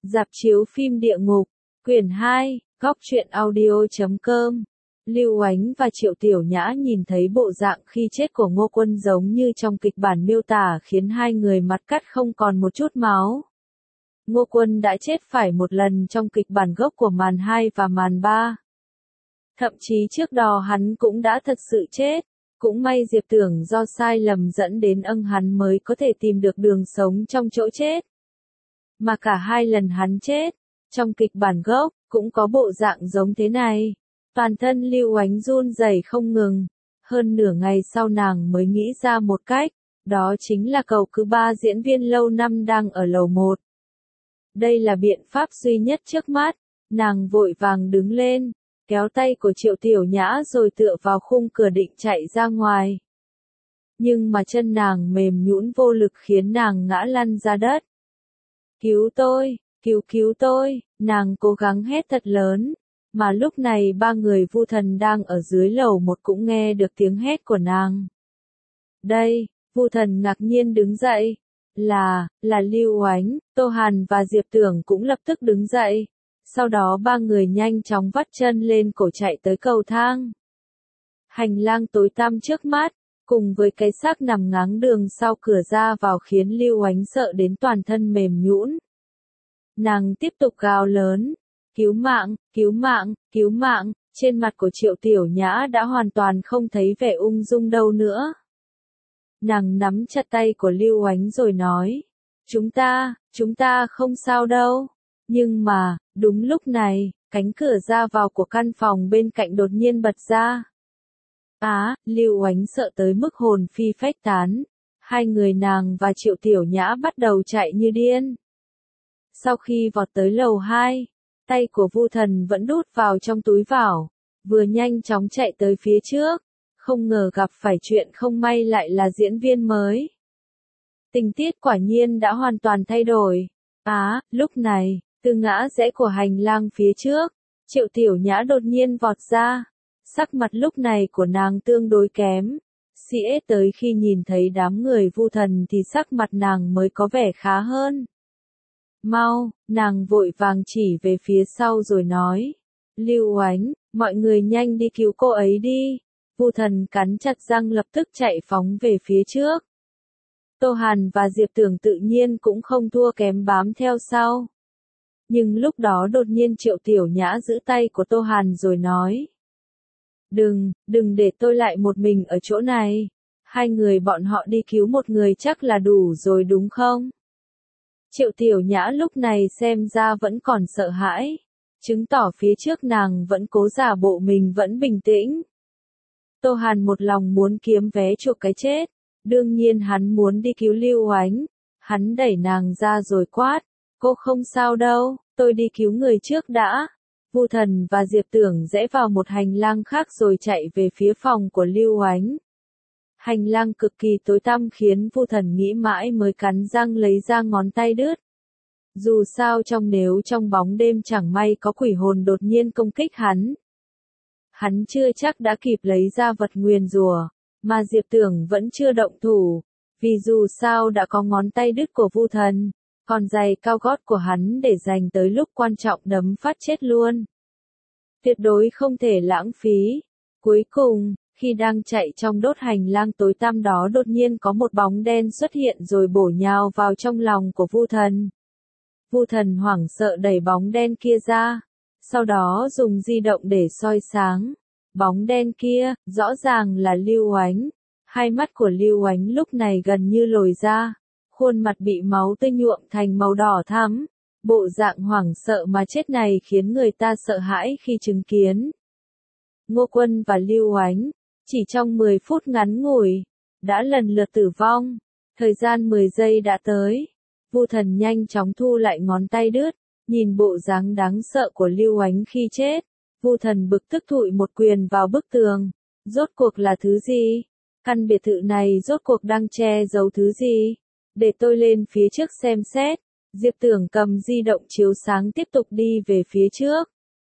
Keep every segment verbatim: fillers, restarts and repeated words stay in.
Rạp chiếu phim địa ngục, quyển hai, góc truyện audio chấm com. Lưu Oánh và Triệu Tiểu Nhã nhìn thấy bộ dạng khi chết của Ngô Quân giống như trong kịch bản miêu tả khiến hai người mặt cắt không còn một chút máu. Ngô Quân đã chết phải một lần trong kịch bản gốc của màn hai và màn ba. Thậm chí trước đó hắn cũng đã thật sự chết. Cũng may Diệp Tưởng do sai lầm dẫn đến âng hắn mới có thể tìm được đường sống trong chỗ chết. Mà cả hai lần hắn chết, trong kịch bản gốc, cũng có bộ dạng giống thế này. Toàn thân Lưu Oánh run rẩy không ngừng. Hơn nửa ngày sau nàng mới nghĩ ra một cách, đó chính là cầu cứu ba diễn viên lâu năm đang ở lầu một. Đây là biện pháp duy nhất trước mắt, nàng vội vàng đứng lên, kéo tay của Triệu Tiểu Nhã rồi tựa vào khung cửa định chạy ra ngoài. Nhưng mà chân nàng mềm nhũn vô lực khiến nàng ngã lăn ra đất. Cứu tôi, cứu cứu tôi, nàng cố gắng hét thật lớn, mà lúc này ba người Vu Thần đang ở dưới lầu một cũng nghe được tiếng hét của nàng. Đây, Vu Thần ngạc nhiên đứng dậy, là, là Lưu Oánh, Tô Hàn và Diệp Tưởng cũng lập tức đứng dậy. Sau đó ba người nhanh chóng vắt chân lên cổ chạy tới cầu thang. Hành lang tối tăm trước mắt, cùng với cái xác nằm ngáng đường sau cửa ra vào khiến Lưu Oánh sợ đến toàn thân mềm nhũn. Nàng tiếp tục gào lớn, cứu mạng, cứu mạng, cứu mạng, trên mặt của Triệu Tiểu Nhã đã hoàn toàn không thấy vẻ ung dung đâu nữa. Nàng nắm chặt tay của Lưu Oánh rồi nói, chúng ta, chúng ta không sao đâu. Nhưng mà, đúng lúc này, cánh cửa ra vào của căn phòng bên cạnh đột nhiên bật ra. Á, à, Lưu Oánh sợ tới mức hồn phi phách tán. Hai người nàng và Triệu Tiểu Nhã bắt đầu chạy như điên. Sau khi vọt tới lầu hai, tay của Vu Thần vẫn đút vào trong túi vải, vừa nhanh chóng chạy tới phía trước, không ngờ gặp phải chuyện không may lại là diễn viên mới. Tình tiết quả nhiên đã hoàn toàn thay đổi. Á, à, lúc này, từ ngã rẽ của hành lang phía trước, Triệu Tiểu Nhã đột nhiên vọt ra. Sắc mặt lúc này của nàng tương đối kém. Sĩ tới khi nhìn thấy đám người Vu Thần thì sắc mặt nàng mới có vẻ khá hơn. Mau, nàng vội vàng chỉ về phía sau rồi nói. Lưu Oánh, mọi người nhanh đi cứu cô ấy đi. Vu Thần cắn chặt răng lập tức chạy phóng về phía trước. Tô Hàn và Diệp Tưởng tự nhiên cũng không thua kém bám theo sau. Nhưng lúc đó đột nhiên Triệu Tiểu Nhã giữ tay của Tô Hàn rồi nói. Đừng, đừng để tôi lại một mình ở chỗ này. Hai người bọn họ đi cứu một người chắc là đủ rồi đúng không? Triệu Tiểu Nhã lúc này xem ra vẫn còn sợ hãi. Chứng tỏ phía trước nàng vẫn cố giả bộ mình vẫn bình tĩnh. Tô Hàn một lòng muốn kiếm vé chuộc cái chết. Đương nhiên hắn muốn đi cứu Lưu Oánh. Hắn đẩy nàng ra rồi quát. Cô không sao đâu, tôi đi cứu người trước đã. Vu Thần và Diệp Tưởng rẽ vào một hành lang khác rồi chạy về phía phòng của Lưu Oánh. Hành lang cực kỳ tối tăm khiến Vu Thần nghĩ mãi mới cắn răng lấy ra ngón tay đứt. Dù sao trong nếu trong bóng đêm chẳng may có quỷ hồn đột nhiên công kích hắn. Hắn chưa chắc đã kịp lấy ra vật nguyền rủa, mà Diệp Tưởng vẫn chưa động thủ, vì dù sao đã có ngón tay đứt của Vu Thần. Còn giày cao gót của hắn để dành tới lúc quan trọng đấm phát chết luôn. Tuyệt đối không thể lãng phí. Cuối cùng, khi đang chạy trong đốt hành lang tối tăm đó đột nhiên có một bóng đen xuất hiện rồi bổ nhào vào trong lòng của Vu Thần. Vu Thần hoảng sợ đẩy bóng đen kia ra. Sau đó dùng di động để soi sáng. Bóng đen kia, rõ ràng là Lưu Oánh. Hai mắt của Lưu Oánh lúc này gần như lồi ra. Khuôn mặt bị máu tươi nhuộm thành màu đỏ thắm, bộ dạng hoảng sợ mà chết này khiến người ta sợ hãi khi chứng kiến. Ngô Quân và Lưu Oánh, chỉ trong mười phút ngắn ngủi, đã lần lượt tử vong, thời gian mười giây đã tới. Vu Thần nhanh chóng thu lại ngón tay đứt, nhìn bộ dáng đáng sợ của Lưu Oánh khi chết. Vu Thần bực tức thụi một quyền vào bức tường, rốt cuộc là thứ gì? Căn biệt thự này rốt cuộc đang che giấu thứ gì? Để tôi lên phía trước xem xét. Diệp Tưởng cầm di động chiếu sáng tiếp tục đi về phía trước.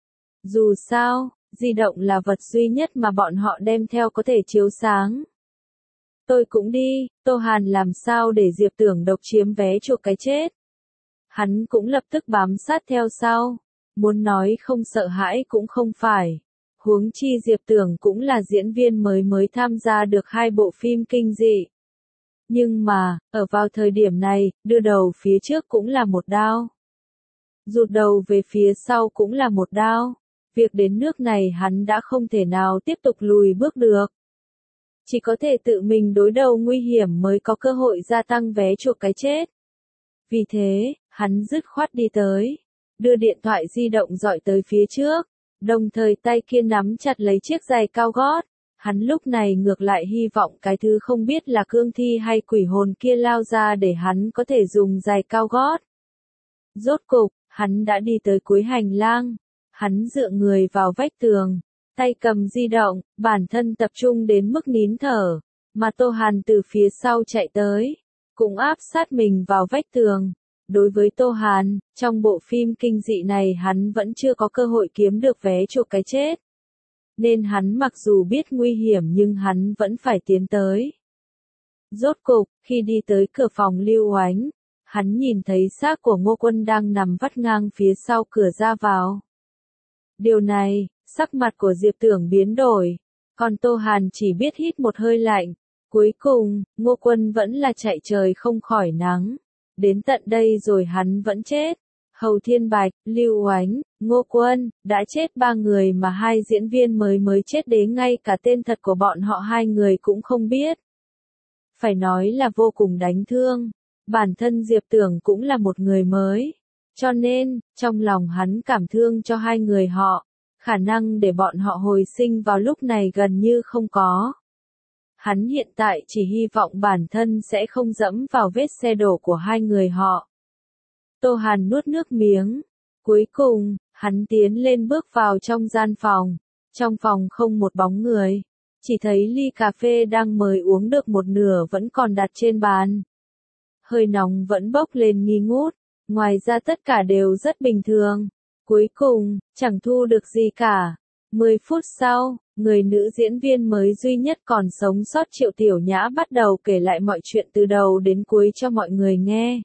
Dù sao, di động là vật duy nhất mà bọn họ đem theo có thể chiếu sáng. Tôi cũng đi, Tô Hàn làm sao để Diệp Tưởng độc chiếm vé chuộc cái chết. hắn cũng lập tức bám sát theo sau. Muốn nói không sợ hãi cũng không phải. Huống chi Diệp Tưởng cũng là diễn viên mới mới tham gia được hai bộ phim kinh dị. Nhưng mà, ở vào thời điểm này, đưa đầu phía trước cũng là một đao. Rụt đầu về phía sau cũng là một đao. Việc đến nước này hắn đã không thể nào tiếp tục lùi bước được. Chỉ có thể tự mình đối đầu nguy hiểm mới có cơ hội gia tăng vé chuộc cái chết. Vì thế, hắn dứt khoát đi tới, đưa điện thoại di động dọi tới phía trước, đồng thời tay kia nắm chặt lấy chiếc giày cao gót. Hắn lúc này ngược lại hy vọng cái thứ không biết là cương thi hay quỷ hồn kia lao ra để hắn có thể dùng giày cao gót. Rốt cục, hắn đã đi tới cuối hành lang. Hắn dựa người vào vách tường, tay cầm di động, bản thân tập trung đến mức nín thở, mà Tô Hàn từ phía sau chạy tới, cũng áp sát mình vào vách tường. Đối với Tô Hàn, trong bộ phim kinh dị này hắn vẫn chưa có cơ hội kiếm được vé chuộc cái chết. Nên hắn mặc dù biết nguy hiểm nhưng hắn vẫn phải tiến tới. Rốt cục, khi đi tới cửa phòng Lưu Oánh, hắn nhìn thấy xác của Ngô Quân đang nằm vắt ngang phía sau cửa ra vào. Điều này, sắc mặt của Diệp Tưởng biến đổi, còn Tô Hàn chỉ biết hít một hơi lạnh. Cuối cùng, Ngô Quân vẫn là chạy trời không khỏi nắng. Đến tận đây rồi hắn vẫn chết. Hầu Thiên Bạch, Lưu Oánh, Ngô Quân, đã chết ba người mà hai diễn viên mới mới chết đến ngay cả tên thật của bọn họ hai người cũng không biết. Phải nói là vô cùng đánh thương. Bản thân Diệp Tưởng cũng là một người mới. Cho nên, trong lòng hắn cảm thương cho hai người họ. Khả năng để bọn họ hồi sinh vào lúc này gần như không có. Hắn hiện tại chỉ hy vọng bản thân sẽ không dẫm vào vết xe đổ của hai người họ. Tô Hàn nuốt nước miếng. Cuối cùng, hắn tiến lên bước vào trong gian phòng. Trong phòng không một bóng người. Chỉ thấy ly cà phê đang mời uống được một nửa vẫn còn đặt trên bàn. Hơi nóng vẫn bốc lên nghi ngút. Ngoài ra tất cả đều rất bình thường. Cuối cùng, chẳng thu được gì cả. Mười phút sau, người nữ diễn viên mới duy nhất còn sống sót Triệu Tiểu Nhã bắt đầu kể lại mọi chuyện từ đầu đến cuối cho mọi người nghe.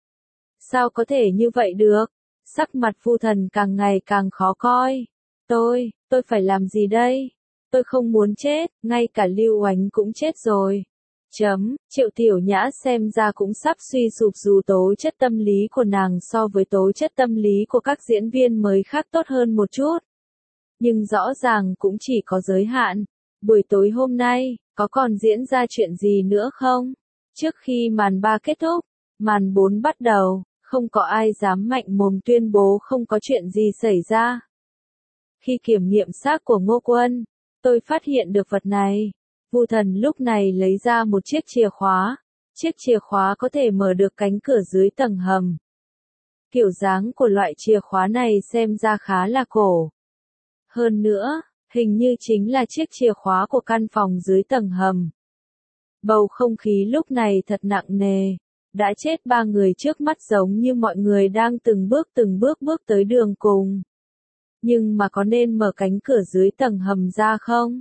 Sao có thể như vậy được? Sắc mặt Vu Thần càng ngày càng khó coi. Tôi, tôi phải làm gì đây? Tôi không muốn chết, ngay cả Lưu Oánh cũng chết rồi. Chấm, Triệu Tiểu Nhã xem ra cũng sắp suy sụp dù tố chất tâm lý của nàng so với tố chất tâm lý của các diễn viên mới khác tốt hơn một chút. Nhưng rõ ràng cũng chỉ có giới hạn. Buổi tối hôm nay, có còn diễn ra chuyện gì nữa không? Trước khi màn ba kết thúc, màn bốn bắt đầu, không có ai dám mạnh mồm tuyên bố không có chuyện gì xảy ra. Khi kiểm nghiệm xác của Ngô Quân, tôi phát hiện được vật này. Vu Thần lúc này lấy ra một chiếc chìa khóa. Chiếc chìa khóa có thể mở được cánh cửa dưới tầng hầm. Kiểu dáng của loại chìa khóa này xem ra khá là cổ. Hơn nữa, hình như chính là chiếc chìa khóa của căn phòng dưới tầng hầm. Bầu không khí lúc này thật nặng nề. Đã chết ba người trước mắt giống như mọi người đang từng bước từng bước bước tới đường cùng. Nhưng mà có nên mở cánh cửa dưới tầng hầm ra không?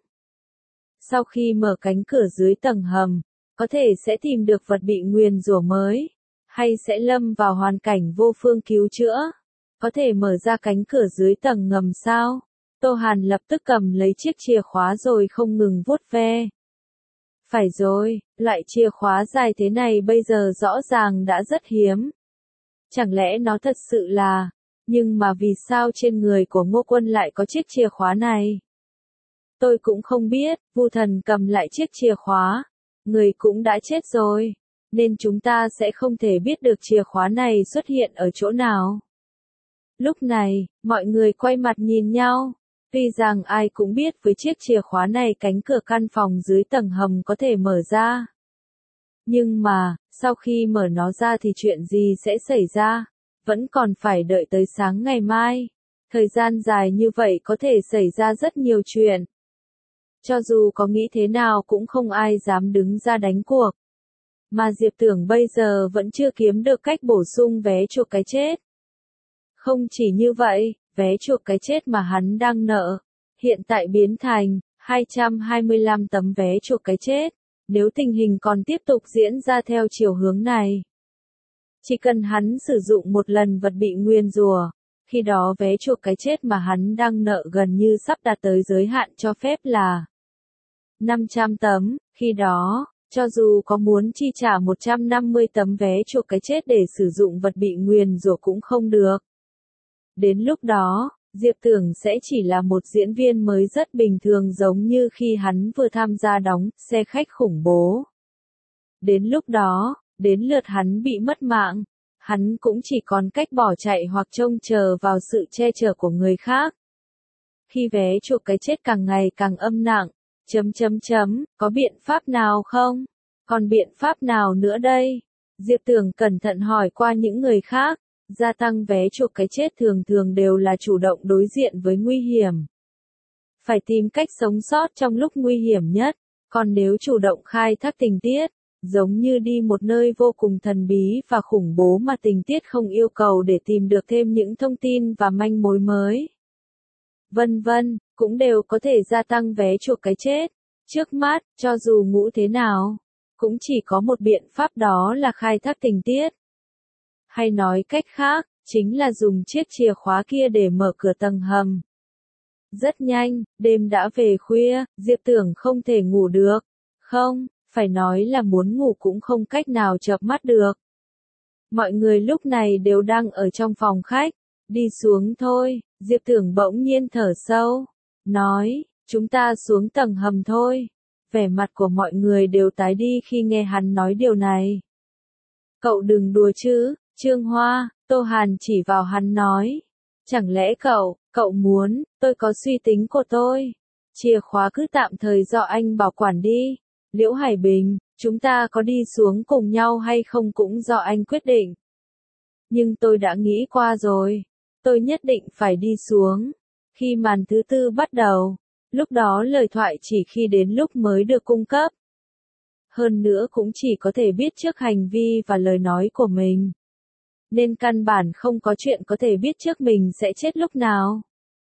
Sau khi mở cánh cửa dưới tầng hầm, có thể sẽ tìm được vật bị nguyền rủa mới, hay sẽ lâm vào hoàn cảnh vô phương cứu chữa. Có thể mở ra cánh cửa dưới tầng ngầm sao? Tô Hàn lập tức cầm lấy chiếc chìa khóa rồi không ngừng vuốt ve. Phải rồi, loại chìa khóa dài thế này bây giờ rõ ràng đã rất hiếm. Chẳng lẽ nó thật sự là, nhưng mà vì sao trên người của Ngô Quân lại có chiếc chìa khóa này? Tôi cũng không biết. Vu Thần cầm lại chiếc chìa khóa. Người cũng đã chết rồi, nên chúng ta sẽ không thể biết được chìa khóa này xuất hiện ở chỗ nào. Lúc này, mọi người quay mặt nhìn nhau. Tuy rằng ai cũng biết với chiếc chìa khóa này cánh cửa căn phòng dưới tầng hầm có thể mở ra. Nhưng mà, sau khi mở nó ra thì chuyện gì sẽ xảy ra? Vẫn còn phải đợi tới sáng ngày mai. Thời gian dài như vậy có thể xảy ra rất nhiều chuyện. Cho dù có nghĩ thế nào cũng không ai dám đứng ra đánh cuộc. Mà Diệp Tưởng bây giờ vẫn chưa kiếm được cách bổ sung vé chuộc cái chết. Không chỉ như vậy, vé chuộc cái chết mà hắn đang nợ, hiện tại biến thành hai trăm hai mươi lăm tấm vé chuộc cái chết. Nếu tình hình còn tiếp tục diễn ra theo chiều hướng này, Chỉ cần hắn sử dụng một lần vật bị nguyền rủa, khi đó vé chuộc cái chết mà hắn đang nợ gần như sắp đạt tới giới hạn cho phép là năm trăm tấm, khi đó, cho dù có muốn chi trả một trăm năm mươi tấm vé chuộc cái chết để sử dụng vật bị nguyền rủa cũng không được. Đến lúc đó, Diệp Tưởng sẽ chỉ là một diễn viên mới rất bình thường giống như khi hắn vừa tham gia đóng Xe khách khủng bố. Đến lúc đó, đến lượt hắn bị mất mạng, hắn cũng chỉ còn cách bỏ chạy hoặc trông chờ vào sự che chở của người khác. Khi vé chuộc cái chết càng ngày càng âm nặng, chấm chấm chấm, có biện pháp nào không? Còn biện pháp nào nữa đây? Diệp Tưởng cẩn thận hỏi qua những người khác, gia tăng vé chuộc cái chết thường thường đều là chủ động đối diện với nguy hiểm. Phải tìm cách sống sót trong lúc nguy hiểm nhất, còn nếu chủ động khai thác tình tiết, giống như đi một nơi vô cùng thần bí và khủng bố mà tình tiết không yêu cầu để tìm được thêm những thông tin và manh mối mới. Vân vân, cũng đều có thể gia tăng vé chuộc cái chết. Trước mắt, cho dù ngũ thế nào, cũng chỉ có một biện pháp đó là khai thác tình tiết. Hay nói cách khác, chính là dùng chiếc chìa khóa kia để mở cửa tầng hầm. Rất nhanh, đêm đã về khuya, Diệp Tưởng không thể ngủ được. Không, phải nói là muốn ngủ cũng không cách nào chợp mắt được. Mọi người lúc này đều đang ở trong phòng khách. Đi xuống thôi, Diệp Tưởng bỗng nhiên thở sâu. Nói, chúng ta xuống tầng hầm thôi. Vẻ mặt của mọi người đều tái đi khi nghe hắn nói điều này. Cậu đừng đùa chứ, Trương Hoa, Tô Hàn chỉ vào hắn nói. Chẳng lẽ cậu, cậu muốn, tôi có suy tính của tôi. Chìa khóa cứ tạm thời do anh bảo quản đi. Liễu Hải Bình, chúng ta có đi xuống cùng nhau hay không cũng do anh quyết định. Nhưng tôi đã nghĩ qua rồi. Tôi nhất định phải đi xuống. Khi màn thứ tư bắt đầu, lúc đó lời thoại chỉ khi đến lúc mới được cung cấp. Hơn nữa cũng chỉ có thể biết trước hành vi và lời nói của mình. Nên căn bản không có chuyện có thể biết trước mình sẽ chết lúc nào.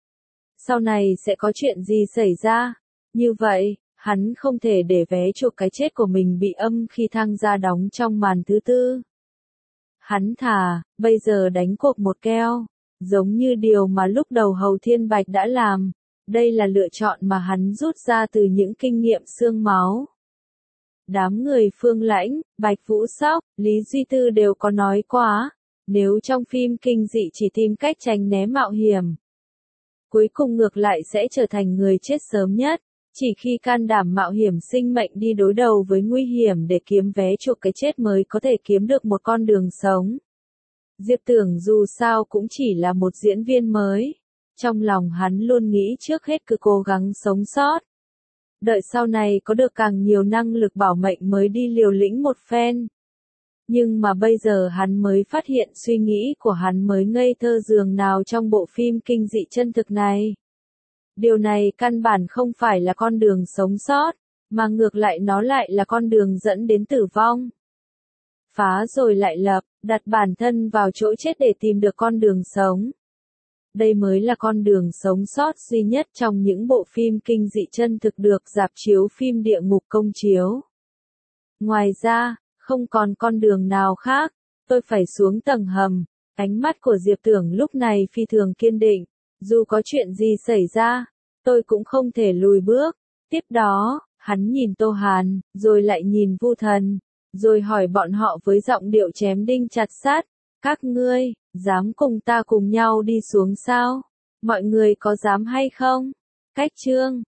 Sau này sẽ có chuyện gì xảy ra. Như vậy, hắn không thể để vé chuộc cái chết của mình bị âm khi tham gia đóng trong màn thứ tư. Hắn thà, bây giờ đánh cuộc một keo. Giống như điều mà lúc đầu Hầu Thiên Bạch đã làm. Đây là lựa chọn mà hắn rút ra từ những kinh nghiệm xương máu. Đám người Phương Lãnh, Bạch Vũ Sóc, Lý Duy Tư đều có nói quá. Nếu trong phim kinh dị chỉ tìm cách tránh né mạo hiểm, cuối cùng ngược lại sẽ trở thành người chết sớm nhất. Chỉ khi can đảm mạo hiểm sinh mệnh đi đối đầu với nguy hiểm để kiếm vé chuộc cái chết mới có thể kiếm được một con đường sống. Diệp Tưởng dù sao cũng chỉ là một diễn viên mới. Trong lòng hắn luôn nghĩ trước hết cứ cố gắng sống sót. Đợi sau này có được càng nhiều năng lực bảo mệnh mới đi liều lĩnh một phen. Nhưng mà bây giờ hắn mới phát hiện suy nghĩ của hắn mới ngây thơ dường nào trong bộ phim kinh dị chân thực này. Điều này căn bản không phải là con đường sống sót, mà ngược lại nó lại là con đường dẫn đến tử vong. Phá rồi lại lập, đặt bản thân vào chỗ chết để tìm được con đường sống. Đây mới là con đường sống sót duy nhất trong những bộ phim kinh dị chân thực được rạp chiếu phim địa ngục công chiếu. Ngoài ra, không còn con đường nào khác, tôi phải xuống tầng hầm. Ánh mắt của Diệp Tưởng lúc này phi thường kiên định. Dù có chuyện gì xảy ra, tôi cũng không thể lùi bước. Tiếp đó, hắn nhìn Tô Hàn, rồi lại nhìn Vu Thần, rồi hỏi bọn họ với giọng điệu chém đinh chặt sắt. Các ngươi, dám cùng ta cùng nhau đi xuống sao? Mọi người có dám hay không? Cách chương